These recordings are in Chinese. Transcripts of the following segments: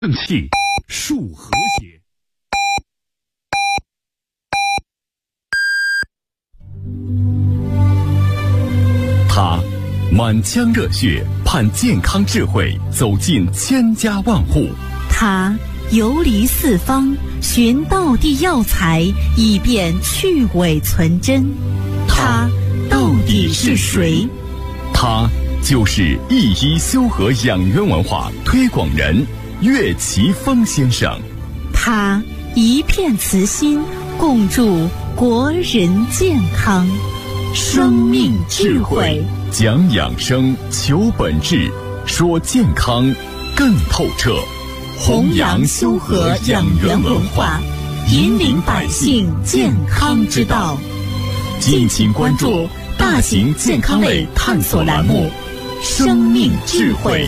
正气，树和谐。他满腔热血，盼健康智慧走进千家万户。 他游离四方，寻道地药材，以便去伪存真。他到底是谁？ 他就是一一修和养元文化推广人岳奇峰先生。 他一片慈心，共筑国人健康。生命智慧， 讲养生，求本质，说健康更透彻。 弘扬修和养元文化，引领百姓健康之道。 敬请关注大型健康类探索栏目《生命智慧》。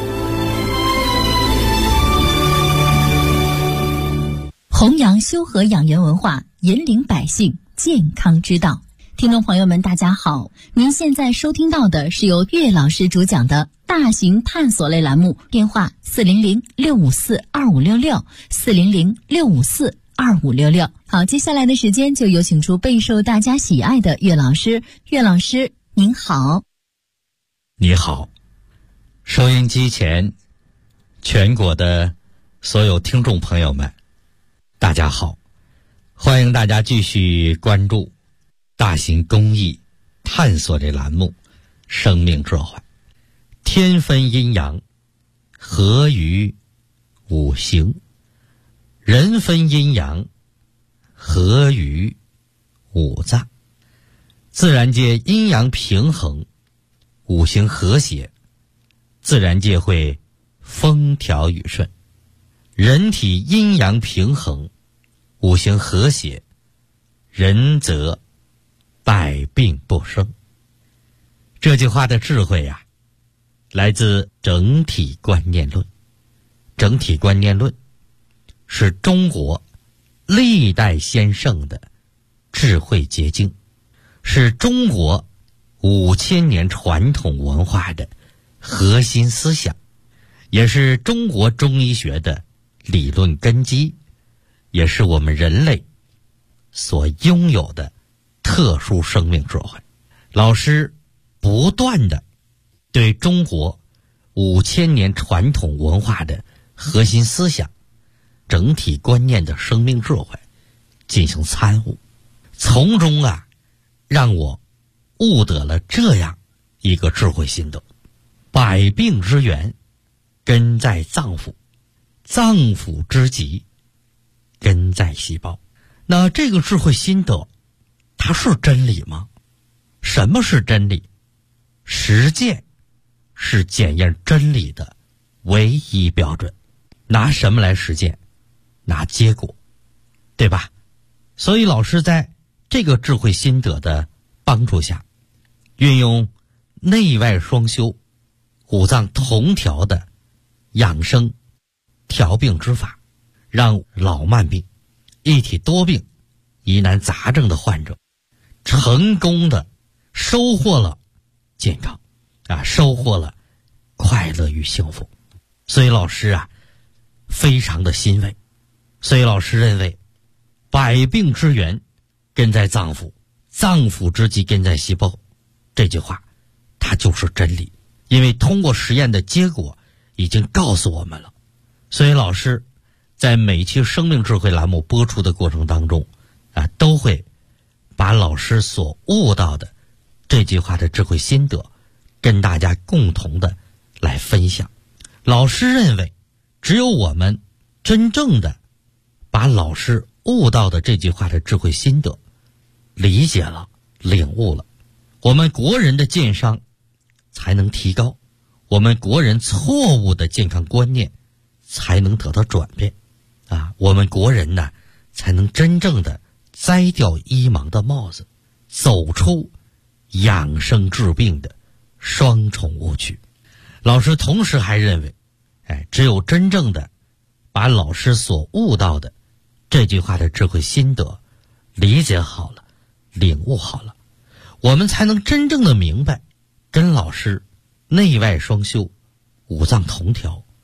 弘扬修和养元文化，引领百姓健康之道。听众朋友们，大家好，您现在收听到的是由岳老师主讲的大型探索类栏目，电话400-654-2566，400-654-2566。好，接下来的时间就有请出备受大家喜爱的岳老师。岳老师您好。 你好，收音机前全国的所有听众朋友们，大家好，欢迎大家继续关注大型公益探索类栏目《生命智慧》。天分阴阳，合于五行；人分阴阳，合于五脏。自然界阴阳平衡，五行和谐，自然界会风调雨顺；人体阴阳平衡，五行和谐，人则百病不生。这句话的智慧啊，来自整体观念论。整体观念论是中国历代先圣的智慧结晶，是中国5000年传统文化的核心思想，也是中国中医学的理论根基，也是我们人类所拥有的特殊生命智慧。老师不断的对中国5000年传统文化的核心思想、整体观念的生命智慧进行参悟，从中让我悟得了这样一个智慧心得：百病之源根在脏腑，脏腑之疾根在细胞。那这个智慧心得它是真理吗？什么是真理？实践是检验真理的唯一标准。拿什么来实践？拿结果，对吧？所以老师在这个智慧心得的帮助下，运用内外双修、五脏同调的养生调病之法，让老慢病、一体多病、疑难杂症的患者成功的收获了健康收获了快乐与幸福。所以老师非常的欣慰。所以老师认为，百病之源根在脏腑，脏腑之疾根在细胞，这句话它就是真理，因为通过实验的结果已经告诉我们了。所以老师在每期生命智慧栏目播出的过程当中都会把老师所悟到的这句话的智慧心得跟大家共同的来分享。老师认为，只有我们真正的把老师悟到的这句话的智慧心得理解了、领悟了，我们国人的健商才能提高，我们国人错误的健康观念才能得到转变我们国人才能真正的摘掉医盲的帽子，走出养生治病的双重误区。老师同时还认为，只有真正的把老师所悟到的这句话的智慧心得理解好了、领悟好了，我们才能真正的明白跟老师内外双修、五脏同调、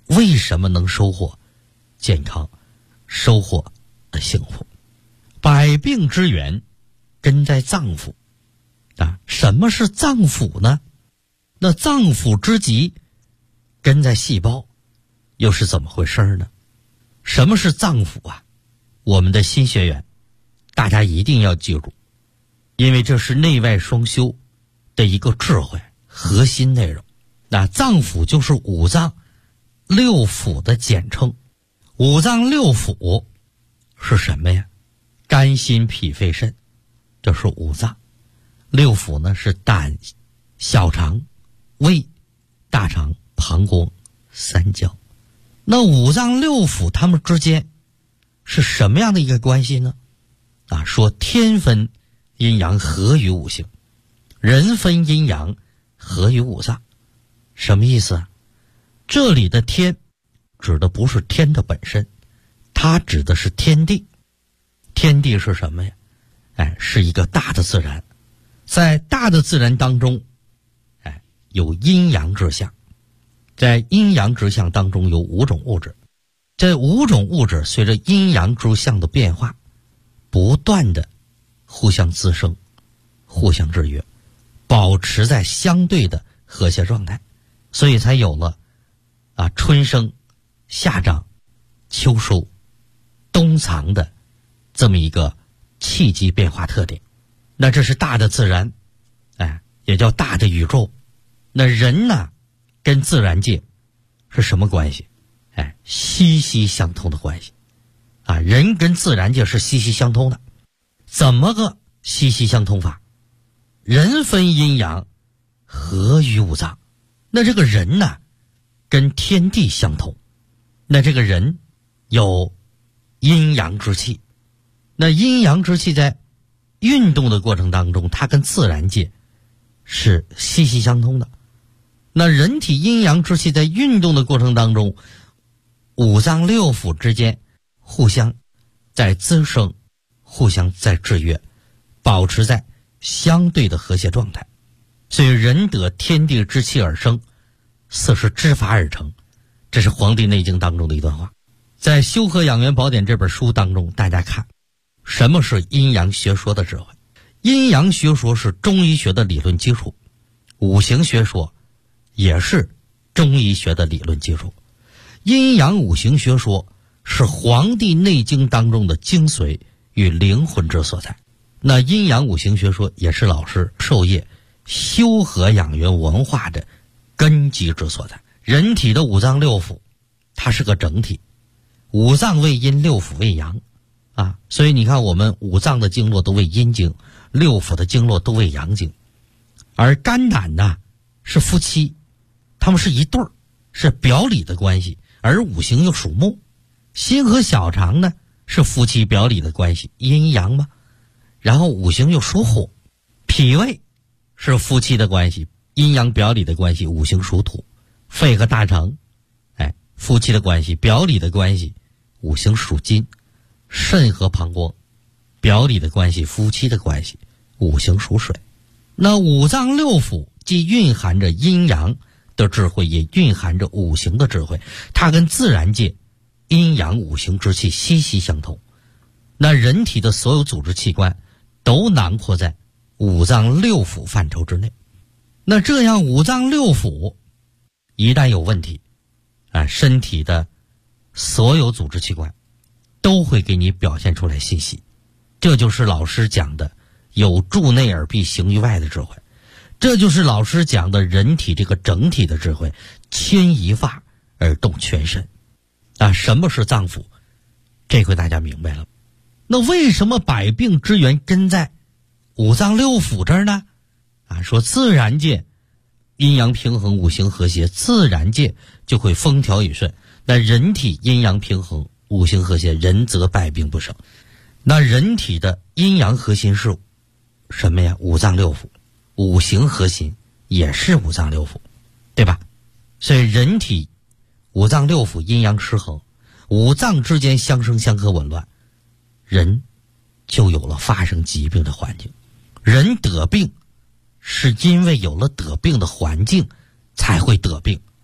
为什么能收获健康，收获幸福？百病之源根在脏腑啊。什么是脏腑呢？那脏腑之极根在细胞，又是怎么回事呢？什么是脏腑啊？我们的新学员大家一定要记住，因为这是内外双修的一个智慧核心内容。那脏腑就是五脏六腑的简称。五脏六腑是什么呀？肝心脾肺肾，这是五脏。六腑呢是胆、小肠、胃、大肠、膀胱、三焦。那五脏六腑它们之间是什么样的一个关系呢？说天分阴阳合于五行，人分阴阳合于五脏。什么意思啊？这里的天指的不是天的本身，它指的是天地。天地是什么呀？是一个大的自然。在大的自然当中，有阴阳之象。在阴阳之象当中有5种物质，这5种物质随着阴阳之象的变化，不断的互相滋生，互相制约，保持在相对的和谐状态，所以才有了春生、夏长、秋收、冬藏的这么一个气机变化特点。那这是大的自然，也叫大的宇宙。那人呢，跟自然界是什么关系？息息相通的关系。人跟自然界是息息相通的。怎么个息息相通法？人分阴阳，合于五脏。那这个人呢，跟天地相通。那这个人有阴阳之气。那阴阳之气在运动的过程当中，它跟自然界是息息相通的。那人体阴阳之气在运动的过程当中，五脏六腑之间互相在滋生，互相在制约，保持在相对的和谐状态。所以人得天地之气而生，色是之法而成。这是《黄帝内经》当中的一段话。在《修和养元宝典》这本书当中，大家看什么是阴阳学说的智慧。阴阳学说是中医学的理论基础，五行学说也是中医学的理论基础。阴阳五行学说是《黄帝内经》当中的精髓与灵魂之所在。那阴阳五行学说也是老师授业修和养元文化的根基之所在。人体的五脏六腑它是个整体，五脏为阴，六腑为阳所以你看我们五脏的经络都为阴经，六腑的经络都为阳经。而肝胆呢是夫妻，他们是一对儿，是表里的关系。而五行又属木，心和小肠呢是夫妻表里的关系，阴阳嘛。然后五行又属火，脾胃是夫妻的关系，阴阳表里的关系，五行属土。肺和大肠夫妻的关系，表里的关系，五行属金。肾和膀胱表里的关系，夫妻的关系，五行属水。那五脏六腑既蕴含着阴阳的智慧，也蕴含着五行的智慧，它跟自然界阴阳五行之气息息相通。那人体的所有组织器官都囊括在五脏六腑范畴之内。那这样五脏六腑一旦有问题身体的所有组织器官都会给你表现出来信息。这就是老师讲的有助内而必行于外的智慧，这就是老师讲的人体这个整体的智慧，牵一发而动全身什么是脏腑？这回大家明白了。那为什么百病之源根在五脏六腑这儿呢？说自然界阴阳平衡，五行和谐，自然界就会风调雨顺。那人体阴阳平衡，五行和谐，人则百病不生。那人体的阴阳核心是什么呀？五脏六腑。五行核心也是五脏六腑，对吧？所以人体五脏六腑阴阳失衡，五脏之间相生相克紊乱，人就有了发生疾病的环境。人得病是因为有了得病的环境才会得病，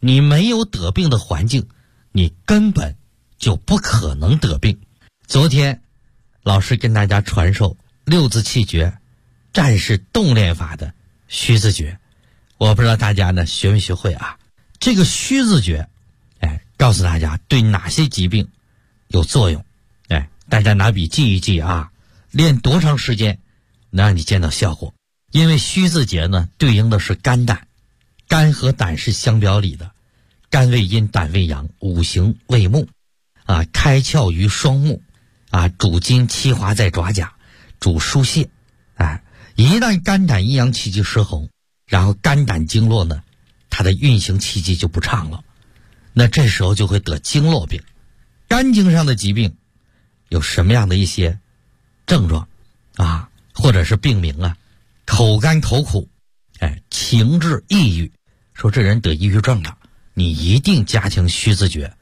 你没有得病的环境，你根本就不可能得病。昨天老师跟大家传授六字气诀战士动练法的虚字诀，我不知道大家呢学没学会啊？这个虚字诀，告诉大家对哪些疾病有作用。大家拿笔记一记啊，练多长时间能让你见到效果？因为虚字诀呢对应的是肝胆，肝和胆是相表里的，肝为阴，胆为阳，五行为木啊，开窍于双目啊，主筋气华在爪甲，主疏泄。一旦肝胆阴阳气机失衡，然后肝胆经络呢它的运行气机就不畅了，那这时候就会得经络病。肝经上的疾病有什么样的一些症状啊，或者是病名啊？口干口苦，情志抑郁，说这人得抑郁症了，你一定加强虚字诀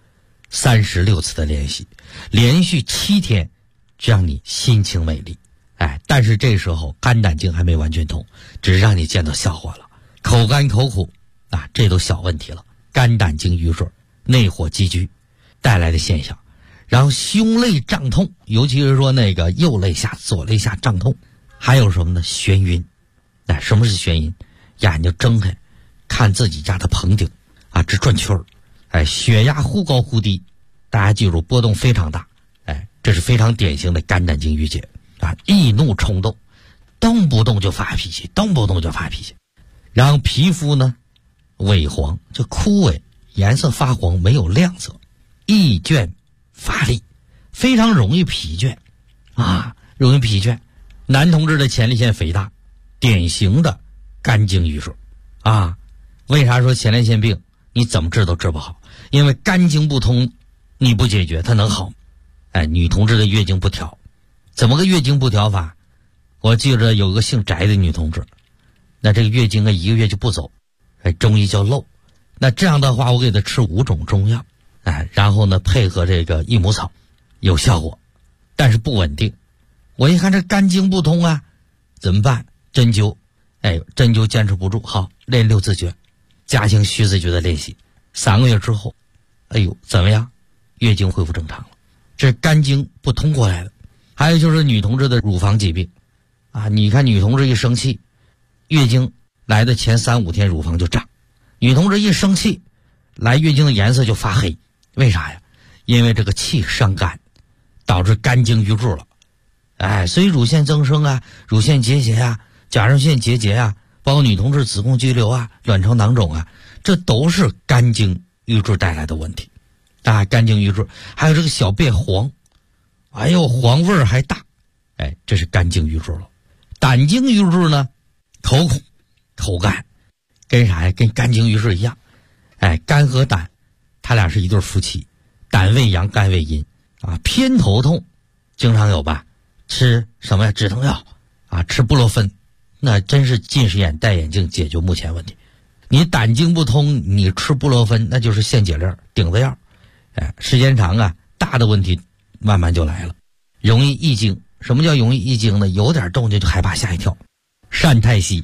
36次的练习，连续7天，这让你心情美丽。但是这时候肝胆经还没完全通，只是让你见到效果了。口干口苦啊，这都小问题了，肝胆经淤水，内火积聚带来的现象。然后胸肋胀痛，尤其是说那个右肋下左肋下胀痛。还有什么呢？眩晕。什么是眩晕？眼睛睁开看自己家的棚顶啊，直转圈儿。血压忽高忽低，大家记住波动非常大。这是非常典型的肝胆经郁结啊，易怒冲动，动不动就发脾气，动不动就发脾气。然后皮肤呢萎黄，就枯萎，颜色发黄，没有亮色，易倦乏力，非常容易疲倦啊，容易疲倦。男同志的前列腺肥大，典型的肝经淤水啊。为啥说前列腺病你怎么治都治不好？因为肝经不通，你不解决它能好？女同志的月经不调，怎么个月经不调法？我记着有个姓翟的女同志，那这个月经1个月就不走，中医叫漏。那这样的话，我给她吃5种中药，然后呢配合这个益母草，有效果，但是不稳定。我一看这肝经不通啊，怎么办？针灸，针灸坚持不住，好，练六字诀，加强虚字诀的练习，3个月之后，怎么样？月经恢复正常了。这是肝经不通过来的。还有就是女同志的乳房疾病啊，你看女同志一生气，月经来的前3、5天乳房就胀，女同志一生气，来月经的颜色就发黑，为啥呀？因为这个气伤肝，导致肝经淤住了。所以乳腺增生啊，乳腺结节啊，甲状腺结节啊，包括女同志子宫肌瘤啊，卵巢囊肿啊，这都是肝经淤住带来的问题啊。肝经淤住，还有这个小便黄，黄味儿还大，这是肝经淤住了。胆经淤住呢，口苦口干，跟啥呀？跟肝经淤住一样。肝和胆他俩是一对夫妻，胆为阳，肝为阴啊。偏头痛经常有吧？吃什么呀？止疼药啊，吃布洛芬，那真是近视眼戴眼镜解决目前问题。你胆经不通，你吃布洛芬那就是限解令顶子药，时间长啊，大的问题慢慢就来了，容易易惊。什么叫容易易惊呢？有点动静就害怕吓一跳，善太息，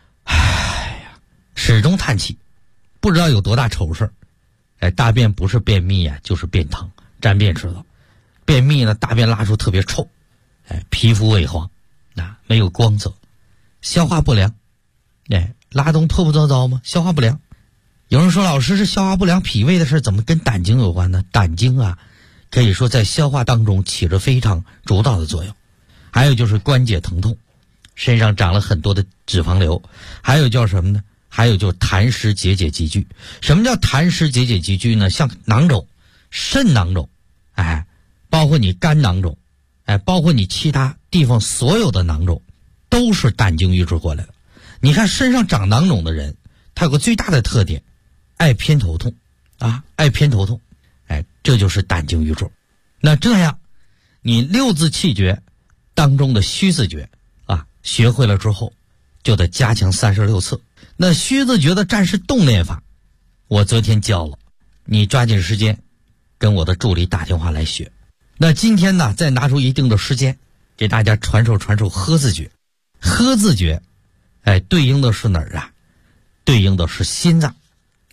始终叹气，不知道有多大愁事儿。大便不是便秘啊，就是便溏，沾便知道。便秘呢，大便拉出特别臭，皮肤萎黄，没有光泽，消化不良，拉东破破糟糟吗？消化不良。有人说老师，这消化不良脾胃的事怎么跟胆经有关呢？胆经啊，可以说在消化当中起着非常主导的作用。还有就是关节疼痛，身上长了很多的脂肪瘤，还有叫什么呢？还有就是痰湿结节积聚。什么叫痰湿结节积聚呢？像囊肿、肾囊肿，包括你肝囊肿，包括你其他地方所有的囊肿，都是胆经淤滞过来的。你看身上长囊肿的人，他有个最大的特点，爱偏头痛啊，爱偏头痛，这就是胆经淤滞。那这样，你六字气诀当中的虚字诀啊，学会了之后，就得加强36次。那虚字诀的战士动练法，我昨天教了，你抓紧时间跟我的助理打电话来学。那今天呢，再拿出一定的时间，给大家传授呵字诀。呵字诀，对应的是哪儿啊？对应的是心脏，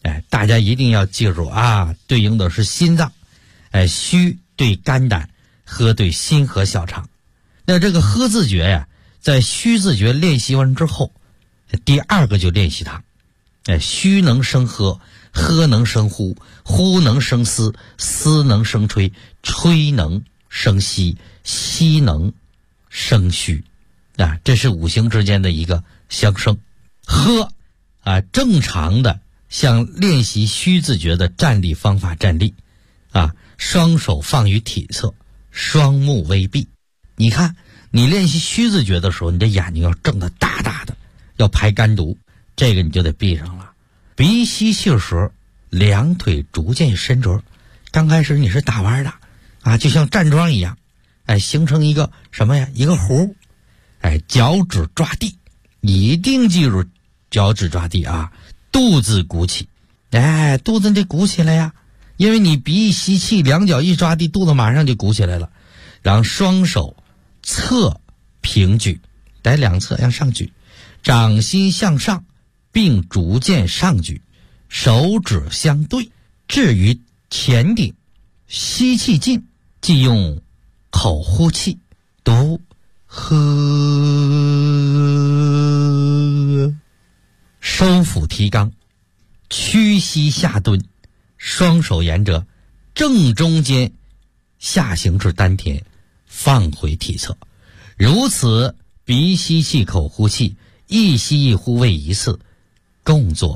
大家一定要记住啊，对应的是心脏，虚对肝胆，喝对心和小肠。那这个喝字诀呀，在虚字诀练习完之后，第二个就练习它。虚能生喝，喝能生呼，呼能生思，思能生吹，吹能生息，息能生虚。这是五行之间的一个相生。喝正常的像练习虚字诀的站立方法站立双手放于体侧，双目微闭。你看你练习虚字诀的时候，你的眼睛要睁得大大的，要排肝毒，这个你就得闭上了。鼻吸气时，两腿逐渐伸直，刚开始你是打弯的就像站桩一样，形成一个什么呀？一个弧。脚趾抓地，一定记住脚趾抓地肚子鼓起，肚子得鼓起来呀，因为你鼻一吸气，两脚一抓地，肚子马上就鼓起来了。然后双手侧平举，两侧向上举，掌心向上，并逐渐上举，手指相对，置于前顶，吸气进，即用口呼气，读喝，收腹提肛，屈膝下蹲，双手沿着正中间下行至丹田，放回体侧。如此鼻吸气，口呼气，一吸一呼为一次，共做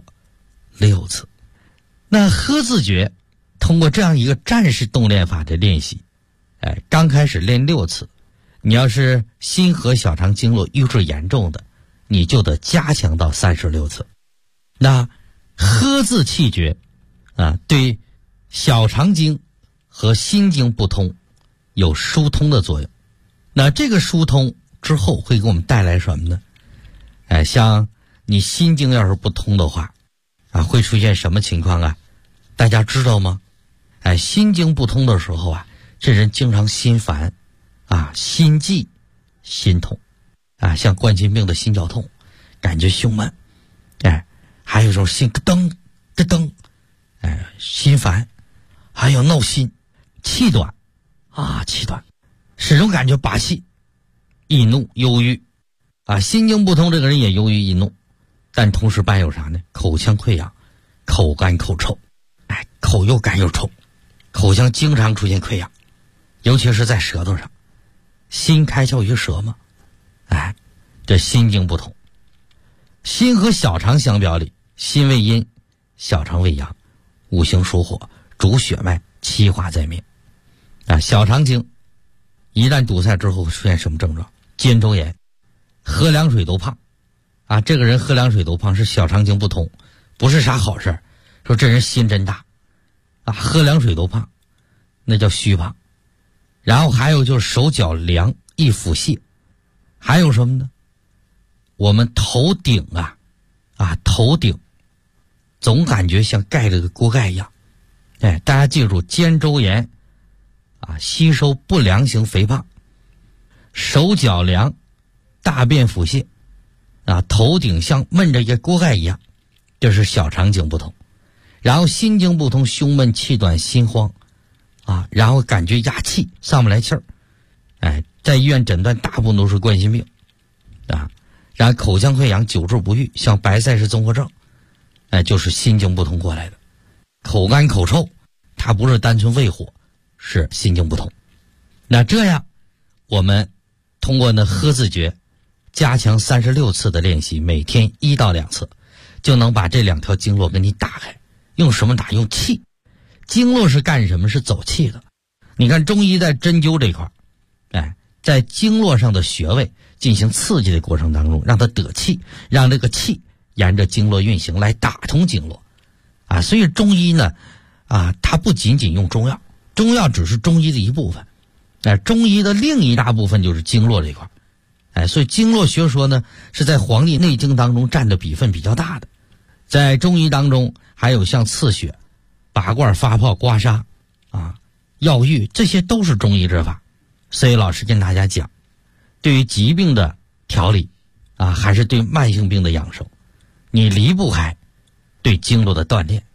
6次。那喝字诀通过这样一个战士动练法的练习，刚开始练6次，你要是心和小肠经络瘀滞严重的，你就得加强到36次。那喝字气诀对小肠经和心经不通有疏通的作用。那这个疏通之后会给我们带来什么呢？像你心经要是不通的话会出现什么情况大家知道吗？心经不通的时候这人经常心烦心悸、心痛像冠心病的心绞痛，感觉胸闷，还有时候心咯噔咯噔，心烦，还有闹心，气短气短，始终感觉拔气，易怒、忧郁心经不通，这个人也忧郁易怒，但同时伴有啥呢？口腔溃疡，口干口臭，口又干又臭，口腔经常出现溃疡，尤其是在舌头上。心开窍于舌嘛，这心经不通。心和小肠相表里，心为阴，小肠为阳，五行属火，主血脉，气化在面。小肠经一旦堵塞之后会出现什么症状？肩周炎，喝凉水都胖这个人喝凉水都胖是小肠经不通，不是啥好事。说这人心真大喝凉水都胖，那叫虚胖。然后还有就是手脚凉，易腹泻。还有什么呢？我们头顶头顶总感觉像盖了个锅盖一样。大家记住，肩周炎吸收不良型肥胖，手脚凉，大便腹泻头顶像闷着一个锅盖一样，这是小肠经不通。然后心经不通，胸闷气短心慌然后感觉压气上不来气儿，在医院诊断大部分都是冠心病然后口腔溃疡久治不愈，像白塞氏综合症就是心经不通过来的。口干口臭，它不是单纯胃火，是心经不通。那这样我们通过喝字诀加强36次的练习，每天1到2次，就能把这2条经络给你打开。用什么打？用气。经络是干什么？是走气的。你看中医在针灸这块在经络上的穴位进行刺激的过程当中，让它得气，让这个气沿着经络运行来打通经络所以中医呢它不仅仅用中药，中药只是中医的一部分中医的另一大部分就是经络这块所以经络学说呢是在《黄帝内经》当中占的比分比较大的。在中医当中还有像刺血、拔罐、发泡、刮痧药浴，这些都是中医之法。所以老师跟大家讲，对于疾病的调理还是对慢性病的养生，你离不开对经络的锻炼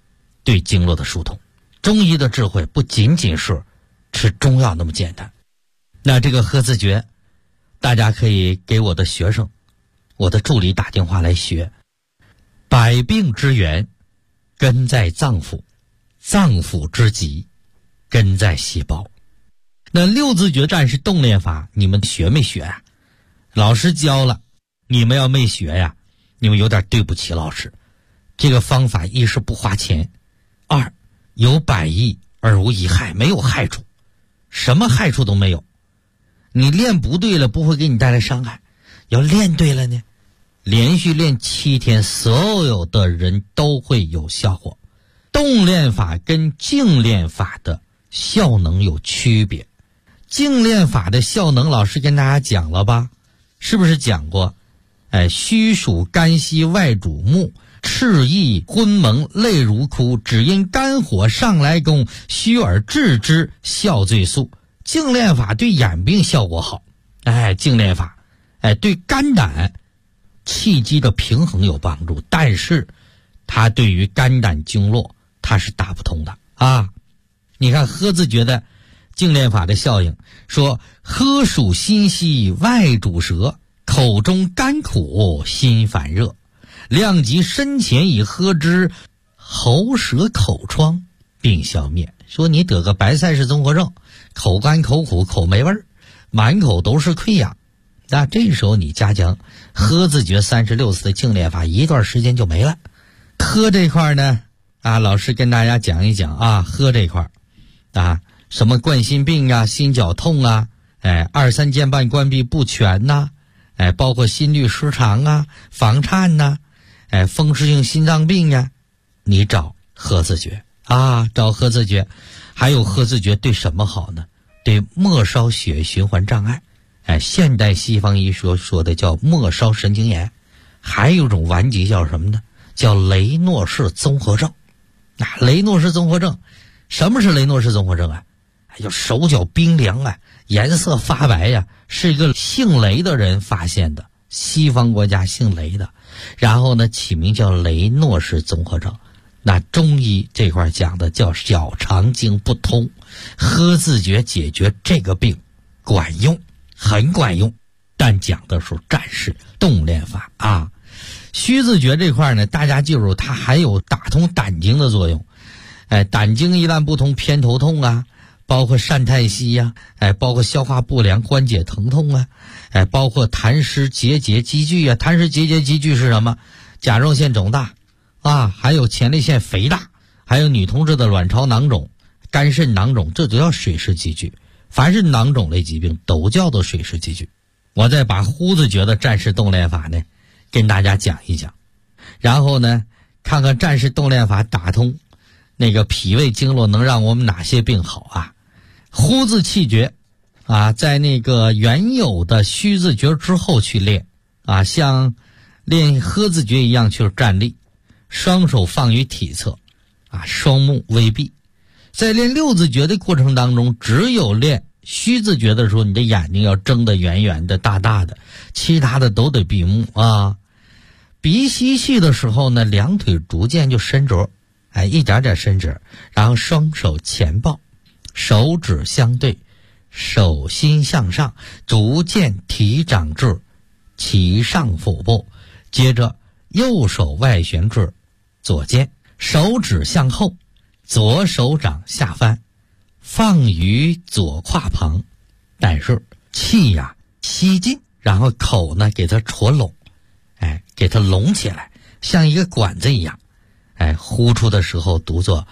对经络的疏通。中医的智慧不仅仅是吃中药那么简单。那这个喝字诀，大家可以给我的学生、我的助理打电话来学。百病之源根在脏腑，脏腑之极根在细胞。那六字诀战士动练法，你们学没学啊？老师教了，你们要没学呀，你们有点对不起老师。这个方法一是不花钱，二有百益而无一害，没有害处，什么害处都没有。你练不对了，不会给你带来伤害；要练对了呢，连续练7天，所有的人都会有效果。动练法跟静练法的效能有区别。静练法的效能，老师跟大家讲了吧？是不是讲过？虚属肝息，外主目，赤意昏蒙，泪如哭，只因肝火上来攻，虚而治之，效最速。静练法对眼病效果好，静练法，对肝胆气机的平衡有帮助，但是它对于肝胆经络它是打不通的啊。你看喝字诀的静练法的效应，说喝属心息，外主舌，口中甘苦，心烦热，量及身前以喝之，喉舌口疮并消灭。说你得个白菜氏综合症，口干口苦口没味儿，满口都是溃疡，那这时候你加强喝字诀36次的静练法，一段时间就没了。喝这块呢老师跟大家讲一讲喝这块什么冠心病啊，心绞痛啊，2、3间瓣关闭不全呐包括心律失常啊，房颤呐风湿性心脏病呀，你找喝字诀找喝字诀。还有喝字诀对什么好呢？对末梢血液循环障碍，现代西方医说的叫末梢神经炎。还有一种顽疾叫什么呢？叫雷诺氏综合症。雷诺氏综合症，什么是雷诺氏综合症啊？就手脚冰凉颜色发白是一个姓雷的人发现的，西方国家姓雷的，然后呢起名叫雷诺氏综合症。那中医这块讲的叫小肠经不通，喝字诀解决这个病管用，很管用，但讲的是战士动练法虚字诀这块呢，大家记住它还有打通胆经的作用。胆经一旦不通，偏头痛包括疝太息包括消化不良、关节疼痛包括痰湿结节积聚痰湿结节积聚是什么？甲状腺肿大还有前列腺肥大，还有女同志的卵巢囊肿、肝肾囊肿，这都叫水湿积聚。凡是囊肿类疾病都叫做水湿积聚。我再把呼字诀的战士动练法呢跟大家讲一讲，然后呢看看战士动练法打通那个脾胃经络能让我们哪些病好呼字气诀在那个原有的虚字诀之后去练像练喝字诀一样去站立，双手放于体侧双目微闭。在练六字诀的过程当中，只有练虚字诀的时候，你的眼睛要睁得圆圆的大大的，其他的都得闭目鼻吸气的时候呢，两腿逐渐就伸直一点点伸直，然后双手前抱，手指相对，手心向上，逐渐提掌至其上腹部，接着右手外旋至左肩，手指向后，左手掌下翻，放于左胯旁，但是气吸进，然后口呢给它戳拢，给它拢起来，像一个管子一样，呼出的时候读作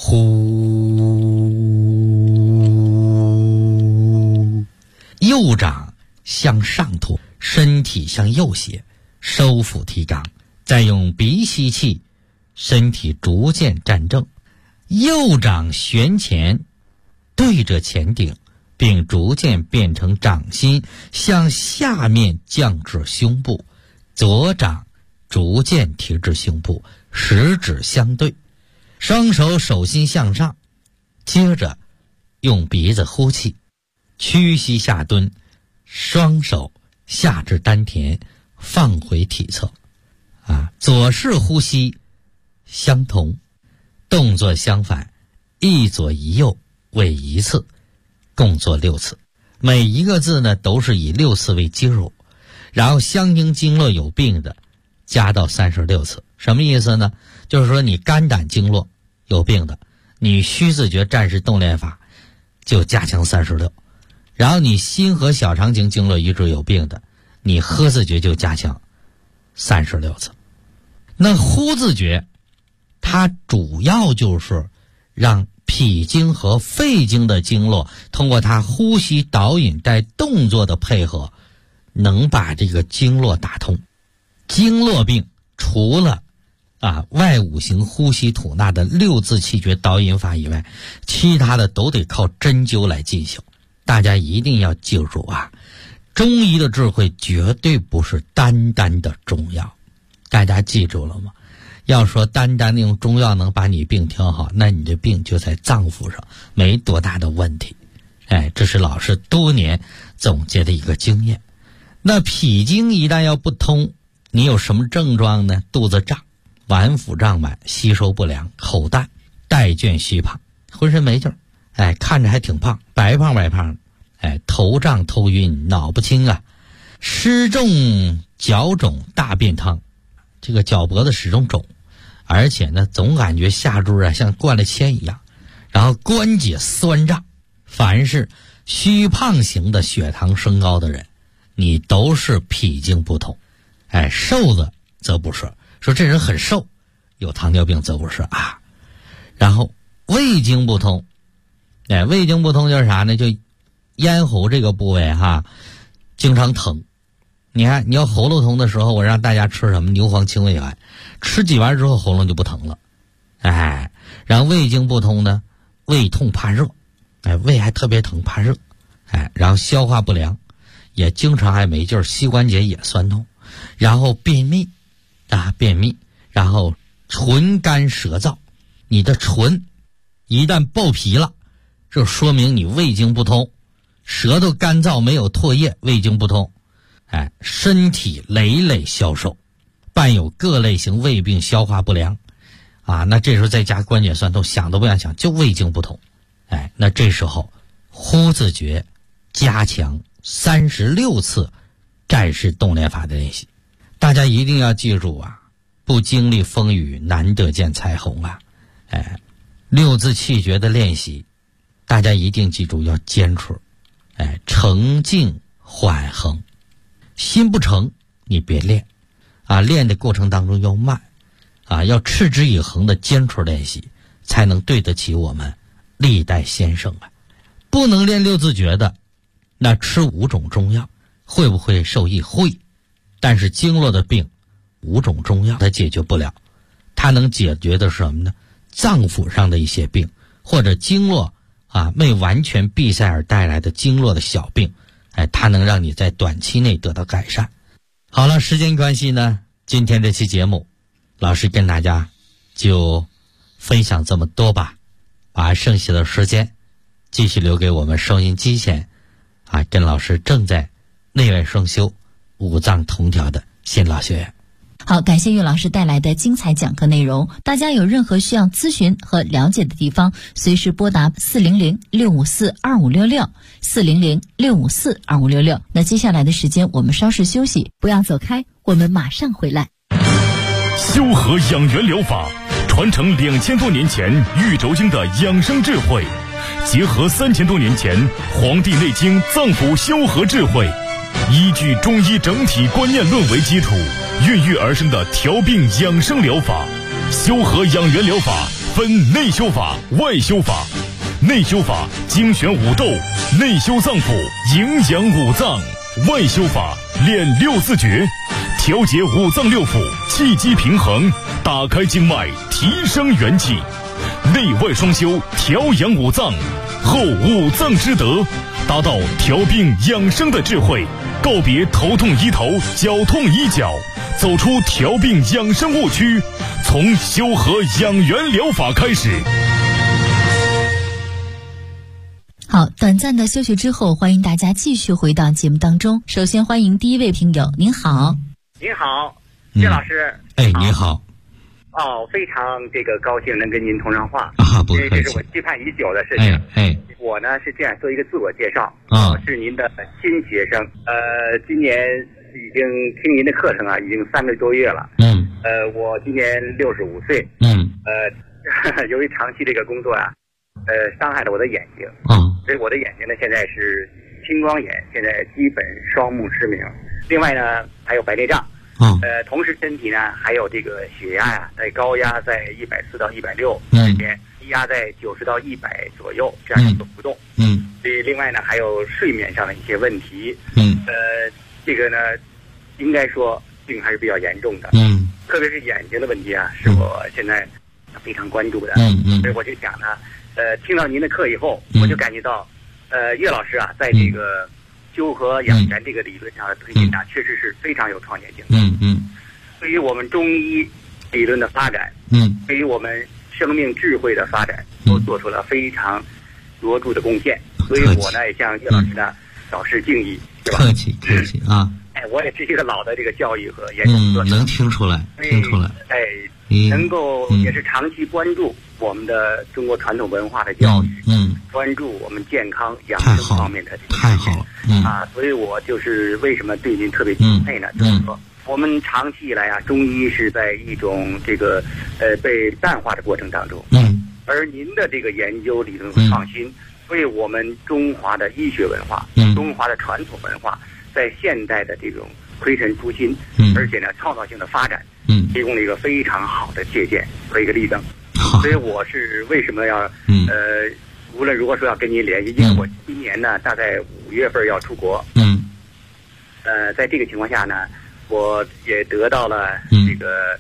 呼。右掌向上托，身体向右斜，收腹提肛，再用鼻吸气，身体逐渐站正，右掌旋前对着前顶，并逐渐变成掌心向下面降至胸部，左掌逐渐提至胸部，食指相对，双手手心向上，接着用鼻子呼气，屈膝下蹲，双手下至丹田，放回体侧左式呼吸相同， 动作相反，一左一右为一次，共做6次。每一个字呢都是以6次为基数，然后相应经络有病的加到36次。什么意思呢？就是说你肝胆经络有病的，你虚字诀战士动练法就加强36，然后你心和小肠经经络一致有病的，你呵字诀就加强36次。那呼字诀它主要就是让脾经和肺经的经络通过它呼吸导引带动作的配合，能把这个经络打通。经络病除了外五行呼吸吐纳的6字气诀导引法以外，其他的都得靠针灸来进行。大家一定要记住中医的智慧绝对不是单单的中药，大家记住了吗？要说单单用中药能把你病调好，那你的病就在脏腑上，没多大的问题。这是老师多年总结的一个经验。那脾经一旦要不通，你有什么症状呢？肚子胀，脘腹胀满，吸收不良，口淡，带倦虚胖，浑身没劲儿，看着还挺胖，白胖白胖的，头胀头晕，脑不清湿重脚肿大便汤，这个脚脖子始终肿，而且呢总感觉下肢像灌了铅一样，然后关节酸胀。凡是虚胖型的血糖升高的人，你都是脾经不通。瘦子则不是，说这人很瘦，有糖尿病则不是然后胃经不通，胃经不通就是啥呢？就咽喉这个部位经常疼。你看你要喉咙疼的时候，我让大家吃什么牛黄清胃丸，吃几丸之后喉咙就不疼了。然后胃经不通呢，胃痛怕热，胃还特别疼怕热，然后消化不良，也经常还没劲儿，膝关节也酸痛，然后便秘然后唇干舌燥，你的唇一旦爆皮了，这说明你胃经不通，舌头干燥没有唾液，胃经不通，身体累累消瘦，伴有各类型胃病消化不良那这时候再加关节酸痛，想都不想想，就胃经不通。那这时候呼字诀加强36次战士动练法的练习。大家一定要记住不经历风雨难得见彩虹6字气诀的练习大家一定记住要坚持，诚静缓恒，心不诚你别练练的过程当中要慢要持之以恒的坚持练习，才能对得起我们历代先生不能练6字诀的，那吃5种中药会不会受益？会，但是经络的病5种中药它解决不了，它能解决的是什么呢？脏腑上的一些病，或者经络未完全闭塞而带来的经络的小病，它能让你在短期内得到改善。好了，时间关系呢，今天这期节目老师跟大家就分享这么多吧，把剩下的时间继续留给我们收音机前跟老师正在内外双修五脏同调的新老学员。 好，感谢岳老师带来的精彩讲课内容。大家有任何需要咨询和了解的地方，随时拨打400-654-2566 400-654-2566。那接下来的时间我们稍事休息，不要走开，我们马上回来。 修和养元疗法传承2000多年前玉轴经的养生智慧，结合3000多年前《黄帝内经》脏腑修和智慧，依据中医整体观念论为基础，孕育而生的调病养生疗法。修和养元疗法分内修法、外修法。内修法精选五斗，内修脏腑，营养五脏；外修法练6字诀，调节五脏六腑，气机平衡，打开经脉，提升元气。内外双修，调养五脏，后五脏之德，达到调病养生的智慧，告别头痛医头，脚痛医脚，走出调病养生误区，从修和养元疗法开始。 好，短暂的休息之后，欢迎大家继续回到节目当中。首先欢迎第一位朋友，您好。 您好，谢老师。 你好。 非常高兴能跟您通上话不客气， 这是我期盼已久的事情。我呢是这样做一个自我介绍我是您的新学生，今年已经听您的课程已经3个多月了。我今年65岁。由于长期这个工作伤害了我的眼睛。所以我的眼睛呢现在是青光眼，现在基本双目失明。另外呢还有白内障。同时身体呢还有这个血压在高压在140到160之间，低压在90到100左右，这样一个浮动。所以另外呢还有睡眠上的一些问题。这个呢应该说病还是比较严重的。特别是眼睛的问题是我现在非常关注的。所以我就想呢听到您的课以后，我就感觉到岳老师在这个修和养元这个理论上的推进确实是非常有创建性的。对于我们中医理论的发展，对于我们生命智慧的发展，都做出了非常卓著的贡献。所以我呢也向岳老师呢表示敬意，对吧？ 客气啊！ 我也是一个老的这个教育和研究者， 能听出来。 能够也是长期关注我们的中国传统文化的教育，关注我们健康养生方面的太好了。 所以我就是为什么对您特别敬佩呢？就是说我们长期以来中医是在一种被淡化的过程当中。而您的这个研究理论和创新，为我们中华的医学文化、中华的传统文化在现代的这种推陈出新，而且呢创造性的发展，提供了一个非常好的借鉴和一个例证。所以我是为什么要无论如何说要跟您联系，因为我今年呢大概5月份要出国。在这个情况下呢，我也得到了这个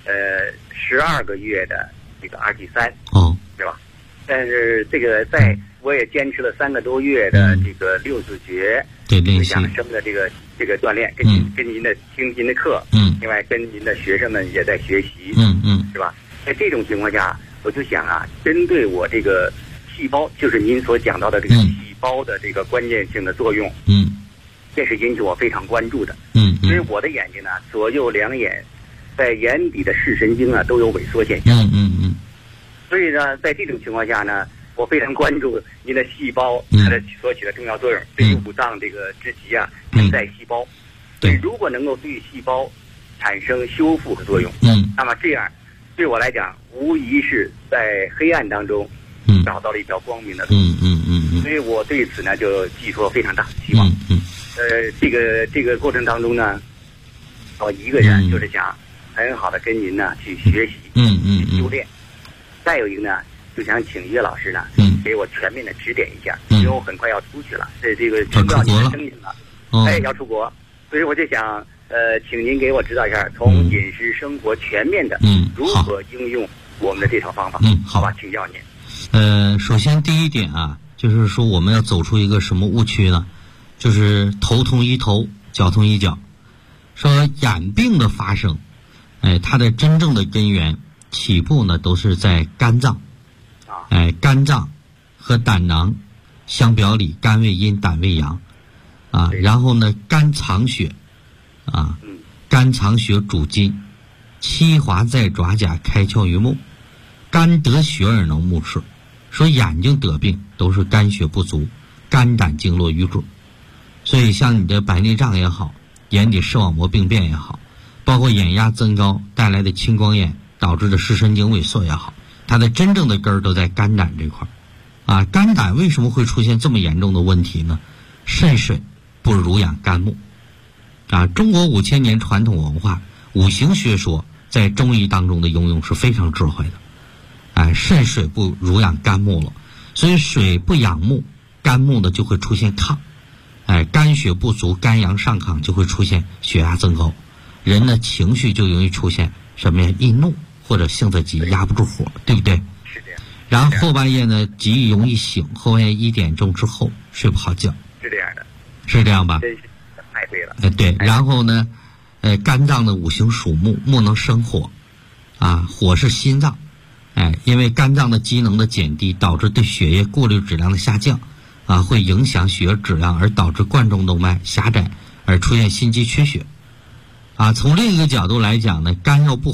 12个月的这个RT3，对吧？但是这个我也坚持了3个多月的这个6字诀养生的这个锻炼，跟您的听您的课，另外跟您的学生们也在学习，是吧？在这种情况下，我就想针对我这个细胞，就是您所讲到的这个细胞的这个关键性的作用，这是引起我非常关注的。因为我的眼睛呢，左右两眼在眼底的视神经都有萎缩现象。所以呢，在这种情况下呢，我非常关注您的细胞它的所起的重要作用，对于五脏这个之极承载细胞。对，如果能够对细胞产生修复和作用，那么这样对我来讲，无疑是在黑暗当中找到了一条光明的路。所以我对此呢就寄托非常大的希望。这个过程当中呢，我一个人就是想很好的跟您呢去学习，去修炼。再有一个呢，就想请岳老师呢，给我全面的指点一下，因为我很快要出去了，这个听到您的声音了，要出国，所以我就想，请您给我指导一下，从饮食生活全面的，如何应用我们的这套方法，好吧，请教您。 首先第一点就是说我们要走出一个什么误区呢？就是头痛医头，脚痛医脚。说眼病的发生，它的真正的根源起步呢都是在肝脏。肝脏和胆囊相表里，肝为阴，胆为阳。然后呢，肝藏血，肝藏血主筋，七华在爪甲，开窍于目。肝得血而能目视。说眼睛得病都是肝血不足，肝胆经络瘀滞。所以像你的白内障也好，眼底视网膜病变也好，包括眼压增高带来的青光眼导致的视神经萎缩也好，它的真正的根儿都在肝胆这块肝胆为什么会出现这么严重的问题呢？肾水不濡养肝木。中国5000年传统文化五行学说在中医当中的应用是非常智慧的。肾水不濡养肝木了，所以水不养木，肝木呢就会出现亢。肝血不足，肝阳上亢，就会出现血压增高，人的情绪就容易出现什么呀？易怒或者性子急，压不住火，对不对？ 是这样。 然后后半夜呢，极容易醒，后半夜1点钟之后睡不好觉， 是这样的， 是这样吧？ 真是太对了。 对。然后呢，肝脏的五行属木，木能生火，火是心脏，因为肝脏的机能的减低，导致对血液过滤质量的下降。会影响血液质量，而导致冠状动脉狭窄，而出现心肌缺血。从另一个角度来讲呢，肝要不好，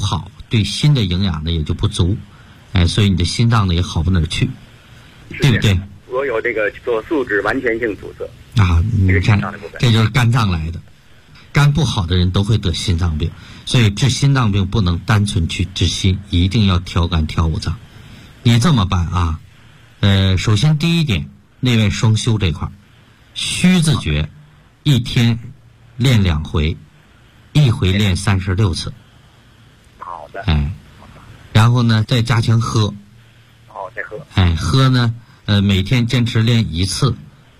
对心的营养呢也就不足，所以你的心脏呢也好不哪儿去，对不对？ 我有这个左素质完全性阻塞啊，你看这就是肝脏来的。肝不好的人都会得心脏病，所以治心脏病不能单纯去治心，一定要调肝调五脏。你这么办啊？首先第一点，内外双修这块，虚字诀一天练2回，1回练36次。 好的。 然后呢，再加强喝。 再喝。 喝呢，每天坚持练1次